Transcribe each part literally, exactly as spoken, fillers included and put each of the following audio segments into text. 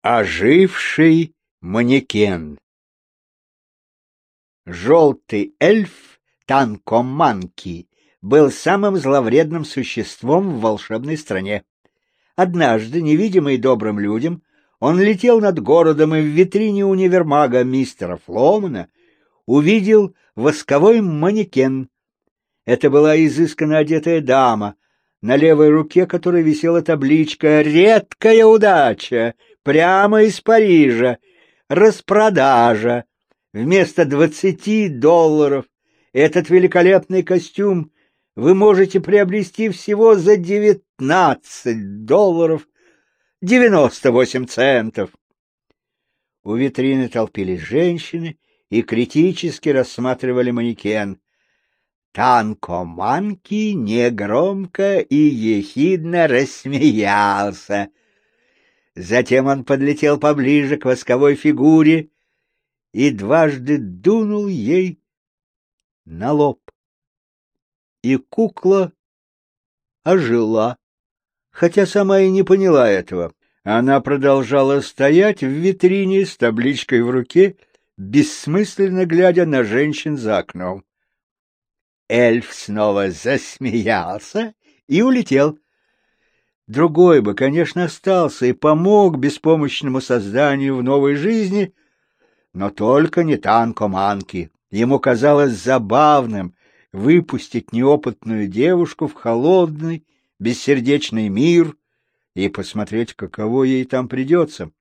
Оживший манекен. Желтый эльф Танкоманки был самым зловредным существом в волшебной стране. Однажды, невидимый добрым людям, он летел над городом и в витрине универмага мистера Фломана увидел восковой манекен. Это была изысканно одетая дама, на левой руке которой висела табличка «Редкая удача! Прямо из Парижа! Распродажа! Вместо двадцати долларов этот великолепный костюм вы можете приобрести всего за девятнадцать долларов девяносто восемь центов». У витрины толпились женщины и критически рассматривали манекен. Танкоманки негромко и ехидно рассмеялся. Затем он подлетел поближе к восковой фигуре и дважды дунул ей на лоб. И кукла ожила, хотя сама и не поняла этого. Она продолжала стоять в витрине с табличкой в руке, бессмысленно глядя на женщин за окном. Эльф снова засмеялся и улетел. Другой бы, конечно, остался и помог беспомощному созданию в новой жизни, но только не Танкоманки. Ему казалось забавным выпустить неопытную девушку в холодный, бессердечный мир и посмотреть, каково ей там придется.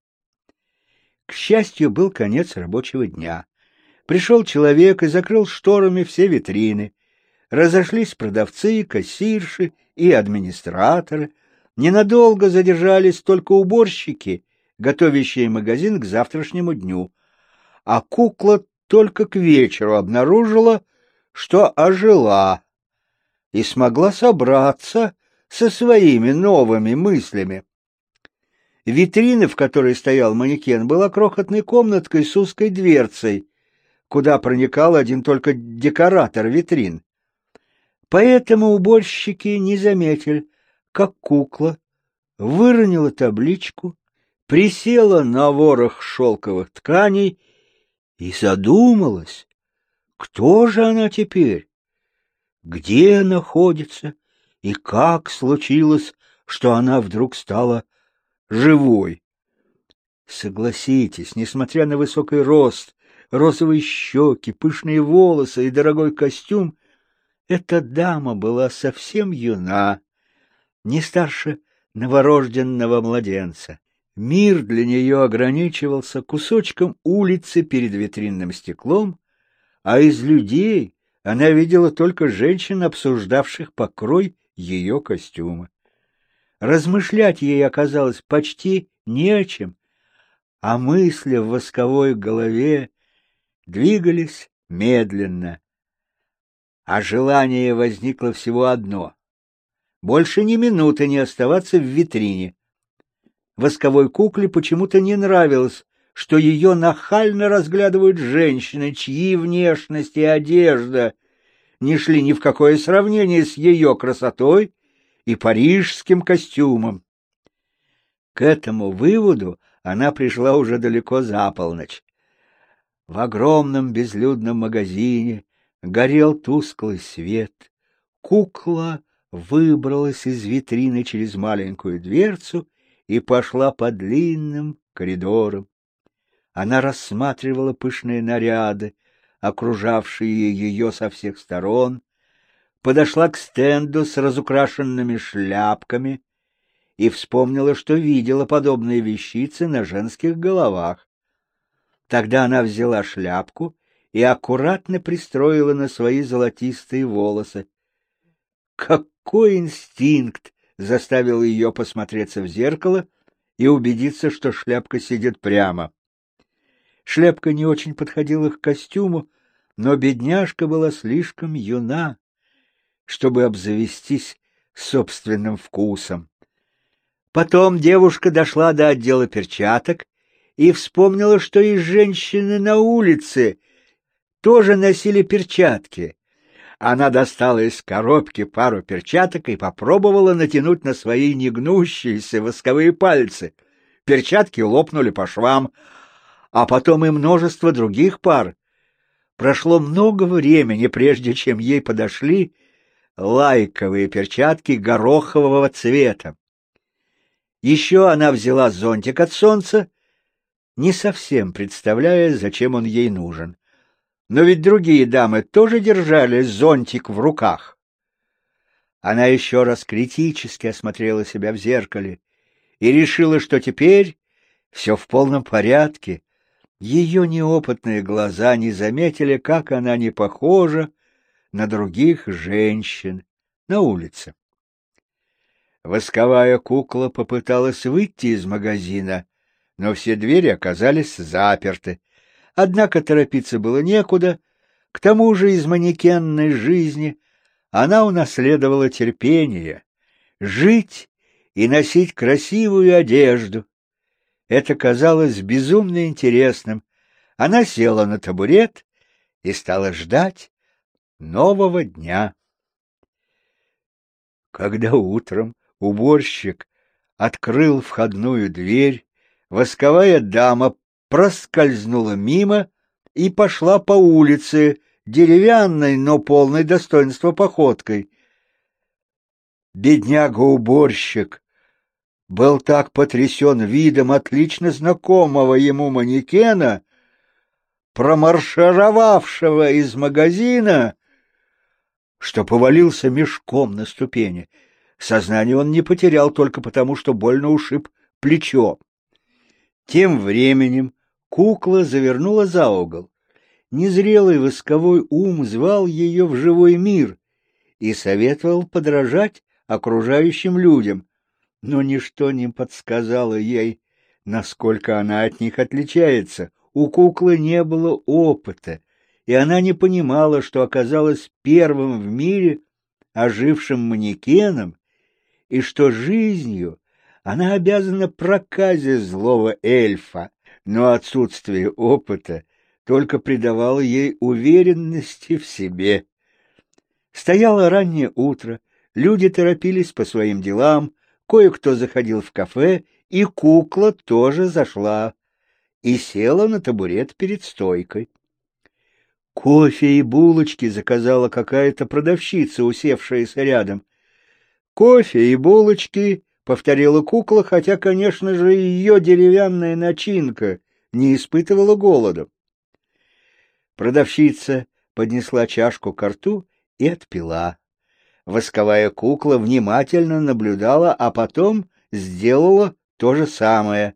К счастью, был конец рабочего дня. Пришел человек и закрыл шторами все витрины. Разошлись продавцы, кассирши и администраторы. Ненадолго задержались только уборщики, готовящие магазин к завтрашнему дню. А кукла только к вечеру обнаружила, что ожила и смогла собраться со своими новыми мыслями. Витрина, в которой стоял манекен, была крохотной комнаткой с узкой дверцей, куда проникал один только декоратор витрин. Поэтому уборщики не заметили, как кукла выронила табличку, присела на ворох шелковых тканей и задумалась, кто же она теперь, где находится и как случилось, что она вдруг стала живой. Согласитесь, несмотря на высокий рост, розовые щеки, пышные волосы и дорогой костюм, эта дама была совсем юна, не старше новорожденного младенца. Мир для нее ограничивался кусочком улицы перед витринным стеклом, а из людей она видела только женщин, обсуждавших покрой ее костюма. Размышлять ей оказалось почти не о чем, а мысли в восковой голове двигались медленно. А желание возникло всего одно — больше ни минуты не оставаться в витрине. Восковой кукле почему-то не нравилось, что ее нахально разглядывают женщины, чьи внешность и одежда не шли ни в какое сравнение с ее красотой и парижским костюмом. К этому выводу она пришла уже далеко за полночь. В огромном безлюдном магазине горел тусклый свет. Кукла выбралась из витрины через маленькую дверцу и пошла по длинным коридорам. Она рассматривала пышные наряды, окружавшие ее со всех сторон, подошла к стенду с разукрашенными шляпками и вспомнила, что видела подобные вещицы на женских головах. Тогда она взяла шляпку и аккуратно пристроила на свои золотистые волосы. Какой инстинкт заставил ее посмотреться в зеркало и убедиться, что шляпка сидит прямо. Шляпка не очень подходила к костюму, но бедняжка была слишком юна, чтобы обзавестись собственным вкусом. Потом девушка дошла до отдела перчаток и вспомнила, что и женщины на улице тоже носили перчатки. Она достала из коробки пару перчаток и попробовала натянуть на свои негнущиеся восковые пальцы. перчатки лопнули по швам, а потом и множество других пар. Прошло много времени, прежде чем ей подошли лайковые перчатки горохового цвета. Еще она взяла зонтик от солнца, не совсем представляя, зачем он ей нужен. Но ведь другие дамы тоже держали зонтик в руках. Она еще раз критически осмотрела себя в зеркале и решила, что теперь все в полном порядке. Ее неопытные глаза не заметили, как она не похожа на других женщин на улице. Восковая кукла попыталась выйти из магазина, но все двери оказались заперты. Однако торопиться было некуда, к тому же из манекенной жизни она унаследовала терпение, жить и носить красивую одежду. Это казалось безумно интересным. Она села на табурет и стала ждать нового дня. Когда утром уборщик открыл входную дверь, восковая дама проскользнула мимо и пошла по улице деревянной, но полной достоинства походкой. Бедняга-уборщик был так потрясен видом отлично знакомого ему манекена, промаршировавшего из магазина, что повалился мешком на ступени. Сознание он не потерял только потому, что больно ушиб плечо. Тем временем кукла завернула за угол. Незрелый восковой ум звал ее в живой мир и советовал подражать окружающим людям, но ничто не подсказало ей, насколько она от них отличается. У куклы не было опыта, и она не понимала, что оказалась первым в мире ожившим манекеном, и что жизнью она обязана проказе злого эльфа, но отсутствие опыта только придавало ей уверенности в себе. Стояло раннее утро, люди торопились по своим делам, кое-кто заходил в кафе, и кукла тоже зашла и села на табурет перед стойкой. Кофе и булочки заказала какая-то продавщица, усевшаяся рядом. «Кофе и булочки», — повторила кукла, хотя, конечно же, ее деревянная начинка не испытывала голода. Продавщица поднесла чашку ко рту и отпила. Восковая кукла внимательно наблюдала, а потом сделала то же самое.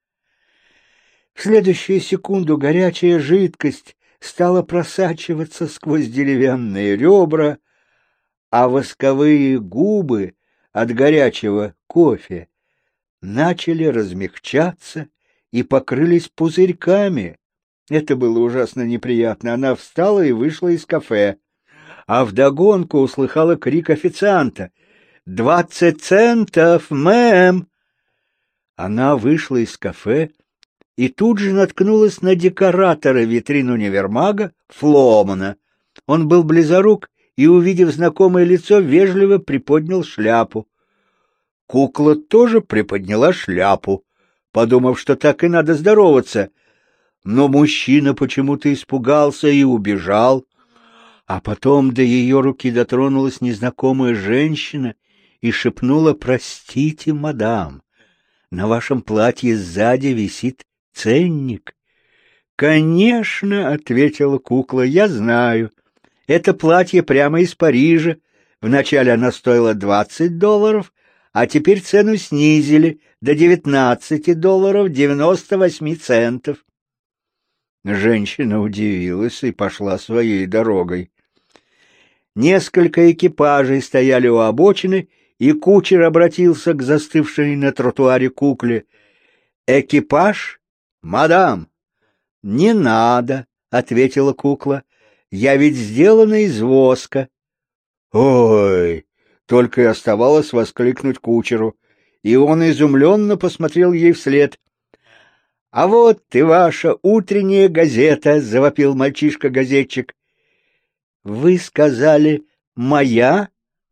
В следующую секунду горячая жидкость стала просачиваться сквозь деревянные ребра, а восковые губы от горячего кофе начали размягчаться и покрылись пузырьками. Это было ужасно неприятно. Она встала и вышла из кафе, а вдогонку услыхала крик официанта: «Двадцать центов, мэм!» Она вышла из кафе и тут же наткнулась на декоратора витрин универмага Фломана. Он был близорук и, увидев знакомое лицо, вежливо приподнял шляпу. Кукла тоже приподняла шляпу, подумав, что так и надо здороваться, но мужчина почему-то испугался и убежал. А потом до ее руки дотронулась незнакомая женщина и шепнула: «Простите, мадам, на вашем платье сзади висит ценник». «Конечно», — ответила кукла, — «я знаю. Это платье прямо из Парижа. Вначале оно стоило двадцать долларов, а теперь цену снизили до девятнадцати долларов девяносто восьми центов». Женщина удивилась и пошла своей дорогой. Несколько экипажей стояли у обочины, и кучер обратился к застывшей на тротуаре кукле: «Экипаж, мадам?» «Не надо», — ответила кукла, — «я ведь сделана из воска». «Ой!» — только и оставалось воскликнуть кучеру, и он изумленно посмотрел ей вслед. «А вот и ваша утренняя газета», — завопил мальчишка-газетчик. «Вы сказали, моя?»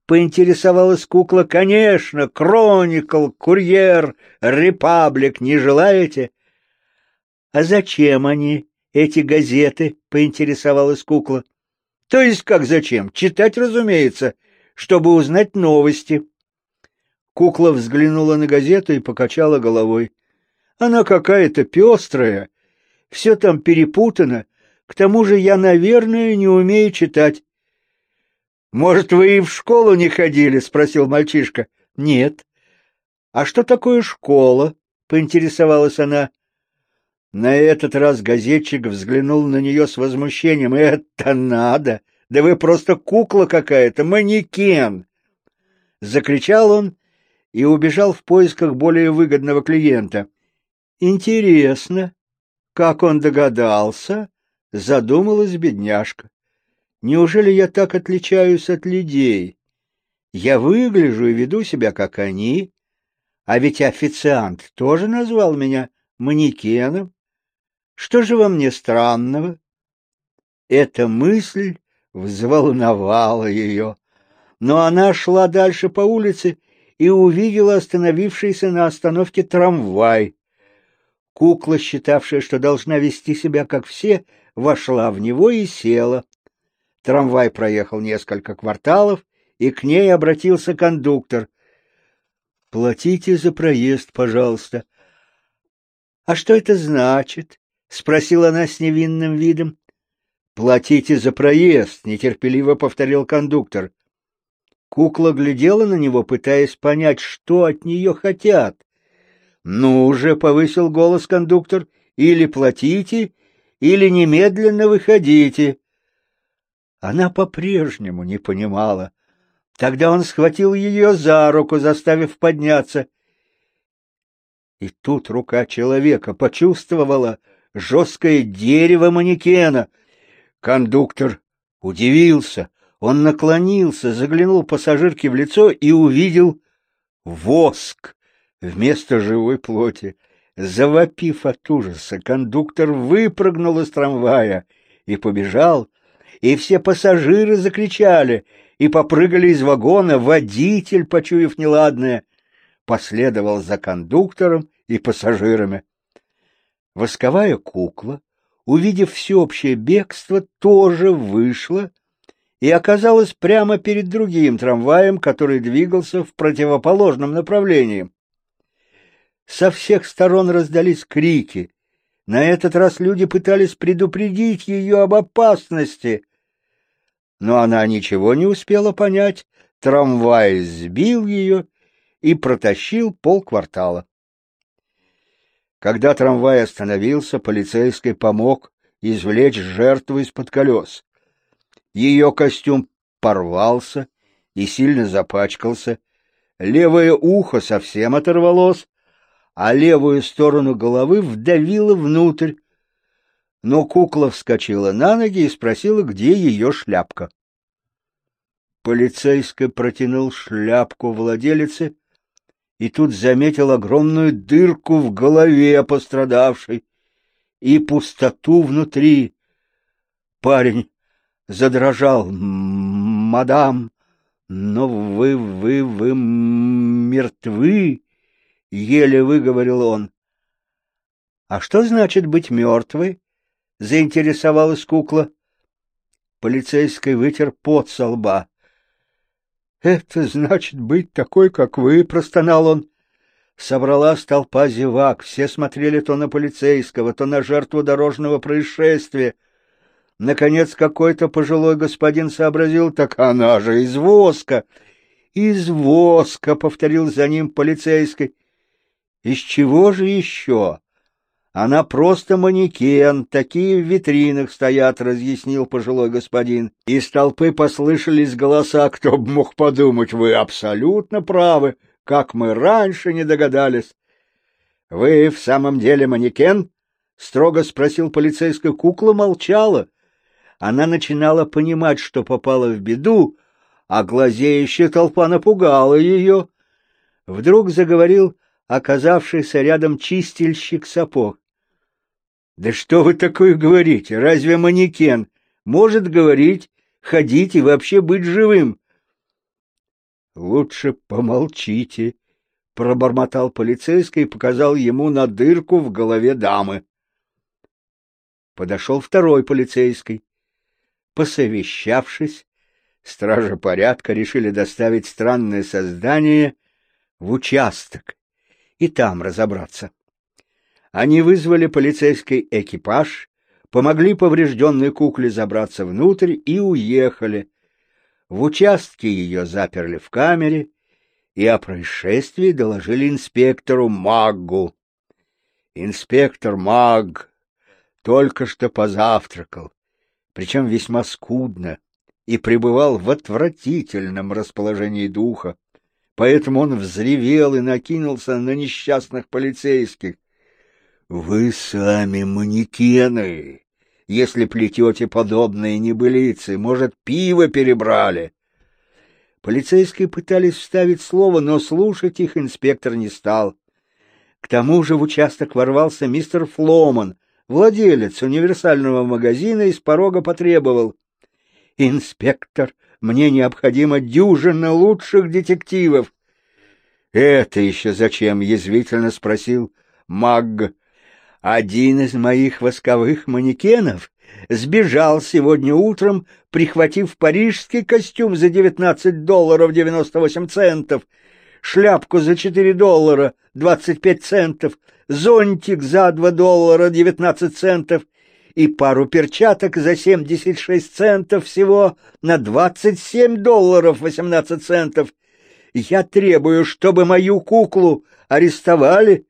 — поинтересовалась кукла. — Конечно, Кроникл, Курьер, Репаблик не желаете? — А зачем они, эти газеты? — поинтересовалась кукла. — То есть как зачем? Читать, разумеется, чтобы узнать новости. Кукла взглянула на газету и покачала головой. Она какая-то пестрая, все там перепутано, к тому же я, наверное, не умею читать. — Может, вы и в школу не ходили? — спросил мальчишка. — Нет. — А что такое школа? — поинтересовалась она. На этот раз газетчик взглянул на нее с возмущением. — Это надо! Да вы просто кукла какая-то, манекен! Закричал он и убежал в поисках более выгодного клиента. — Интересно, как он догадался? — задумалась бедняжка. — Неужели я так отличаюсь от людей? Я выгляжу и веду себя, как они, а ведь официант тоже назвал меня манекеном. Что же во мне странного? Эта мысль взволновала ее, но она шла дальше по улице и увидела остановившийся на остановке трамвай. Кукла, считавшая, что должна вести себя как все, вошла в него и села. Трамвай проехал несколько кварталов, и к ней обратился кондуктор. — Платите за проезд, пожалуйста. — А что это значит? — спросила она с невинным видом. — Платите за проезд, — нетерпеливо повторил кондуктор. Кукла глядела на него, пытаясь понять, что от нее хотят. — Ну уже, — повысил голос кондуктор, — или платите, или немедленно выходите. Она по-прежнему не понимала. Тогда он схватил ее за руку, заставив подняться. И тут рука человека почувствовала жесткое дерево манекена. Кондуктор удивился. Он наклонился, заглянул пассажирке в лицо и увидел воск вместо живой плоти. Завопив от ужаса, кондуктор выпрыгнул из трамвая и побежал, и все пассажиры закричали и попрыгали из вагона. Водитель, почуяв неладное, последовал за кондуктором и пассажирами. Восковая кукла, увидев всеобщее бегство, тоже вышла и оказалась прямо перед другим трамваем, который двигался в противоположном направлении. Со всех сторон раздались крики. На этот раз люди пытались предупредить ее об опасности. Но она ничего не успела понять. Трамвай сбил ее и протащил полквартала. Когда трамвай остановился, полицейский помог извлечь жертву из-под колес. Ее костюм порвался и сильно запачкался, левое ухо совсем оторвалось, а левую сторону головы вдавило внутрь. Но кукла вскочила на ноги и спросила, где ее шляпка. Полицейский протянул шляпку владелице и тут заметил огромную дырку в голове пострадавшей и пустоту внутри. Парень задрожал. «Мадам, но вы, вы, вы мертвы!» — еле выговорил он. «А что значит быть мертвой?» — заинтересовалась кукла. Полицейский вытер пот со лба. «Это значит быть такой, как вы», — простонал он. Собралась толпа зевак, все смотрели то на полицейского, то на жертву дорожного происшествия. Наконец какой-то пожилой господин сообразил: так она же из воска. «Из воска», — повторил за ним полицейский. «Из чего же еще? Она просто манекен, такие в витринах стоят», — разъяснил пожилой господин. Из толпы послышались голоса: «Кто бы мог подумать, вы абсолютно правы, как мы раньше не догадались». «Вы в самом деле манекен?» — строго спросил полицейская. Кукла молчала. Она начинала понимать, что попала в беду, а глазеющая толпа напугала ее. Вдруг заговорил оказавшийся рядом чистильщик сапог. «Да что вы такое говорите? Разве манекен может говорить, ходить и вообще быть живым?» — Лучше помолчите, — пробормотал полицейский и показал ему на дырку в голове дамы. Подошел второй полицейский. Посовещавшись, стражи порядка решили доставить странное создание в участок и там разобраться. Они вызвали полицейский экипаж, помогли поврежденной кукле забраться внутрь и уехали. В участке ее заперли в камере и о происшествии доложили инспектору Маггу. Инспектор Магг только что позавтракал, причем весьма скудно, и пребывал в отвратительном расположении духа, поэтому он взревел и накинулся на несчастных полицейских. — Вы сами манекены, если плетете подобные небылицы, может, пиво перебрали? Полицейские пытались вставить слово, но слушать их инспектор не стал. К тому же в участок ворвался мистер Фломан, владелец универсального магазина, и с порога потребовал: — Инспектор, мне необходимо дюжина лучших детективов. — Это еще зачем? — язвительно спросил Магг. — Один из моих восковых манекенов сбежал сегодня утром, прихватив парижский костюм за девятнадцать долларов девяносто восемь центов, шляпку за четыре доллара двадцать пять центов, зонтик за два доллара девятнадцать центов и пару перчаток за семьдесят шесть центов, всего на двадцать семь долларов восемнадцать центов. Я требую, чтобы мою куклу арестовали.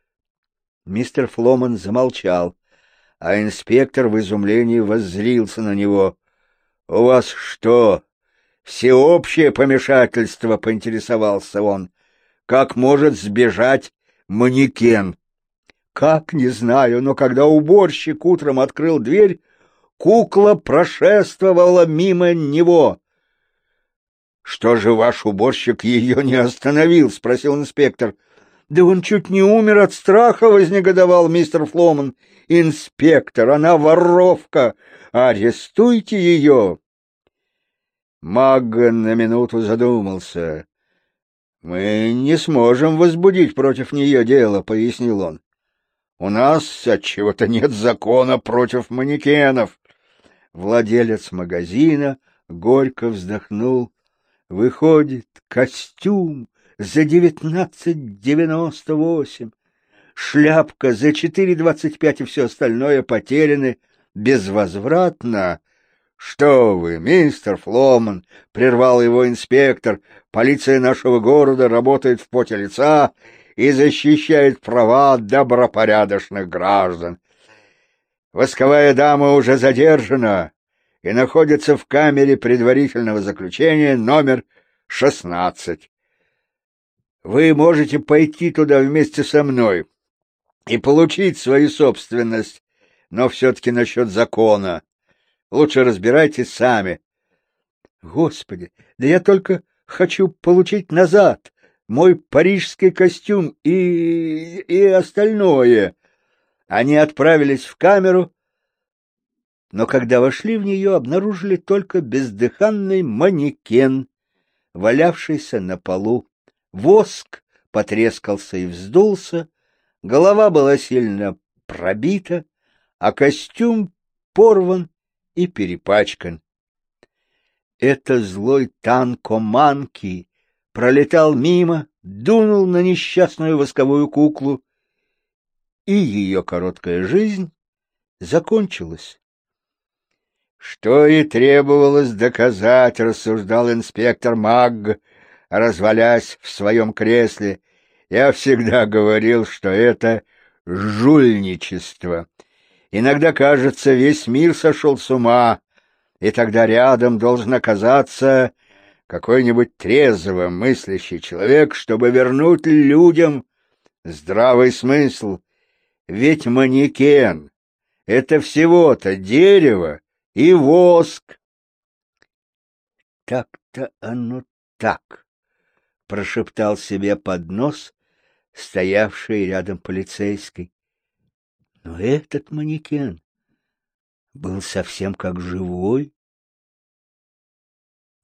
Мистер Фломан замолчал, а инспектор в изумлении воззрился на него. — У вас что, всеобщее помешательство? — поинтересовался он. — Как может сбежать манекен? — Как, не знаю, но когда уборщик утром открыл дверь, кукла прошествовала мимо него. — Что же ваш уборщик ее не остановил? — спросил инспектор. — Да он чуть не умер от страха, — вознегодовал мистер Фломан. — Инспектор, она воровка! Арестуйте ее! Магг на минуту задумался. — Мы не сможем возбудить против нее дело, — пояснил он. — У нас отчего-то нет закона против манекенов. Владелец магазина горько вздохнул. Выходит, костюм за девятнадцать девяносто восемь, шляпка за четыре двадцать пять и все остальное потеряны безвозвратно. — Что вы, мистер Фломан, — прервал его инспектор, — полиция нашего города работает в поте лица и защищает права добропорядочных граждан. Восковая дама уже задержана и находится в камере предварительного заключения номер шестнадцать. Вы можете пойти туда вместе со мной и получить свою собственность, но все-таки насчет закона. Лучше разбирайтесь сами. Господи, да я только хочу получить назад мой парижский костюм и... и остальное. Они отправились в камеру, но когда вошли в нее, обнаружили только бездыханный манекен, валявшийся на полу. Воск потрескался и вздулся, голова была сильно пробита, а костюм порван и перепачкан. Это злой Танко Манки пролетал мимо, дунул на несчастную восковую куклу, и ее короткая жизнь закончилась. — Что и требовалось доказать, — рассуждал инспектор Магг, развалясь в своем кресле. — Я всегда говорил, что это жульничество. Иногда, кажется, весь мир сошел с ума, и тогда рядом должен оказаться какой-нибудь трезво мыслящий человек, чтобы вернуть людям здравый смысл. Ведь манекен — это всего-то дерево и воск. — Так-то оно так, — прошептал себе под нос стоявший рядом полицейский. Но этот манекен был совсем как живой.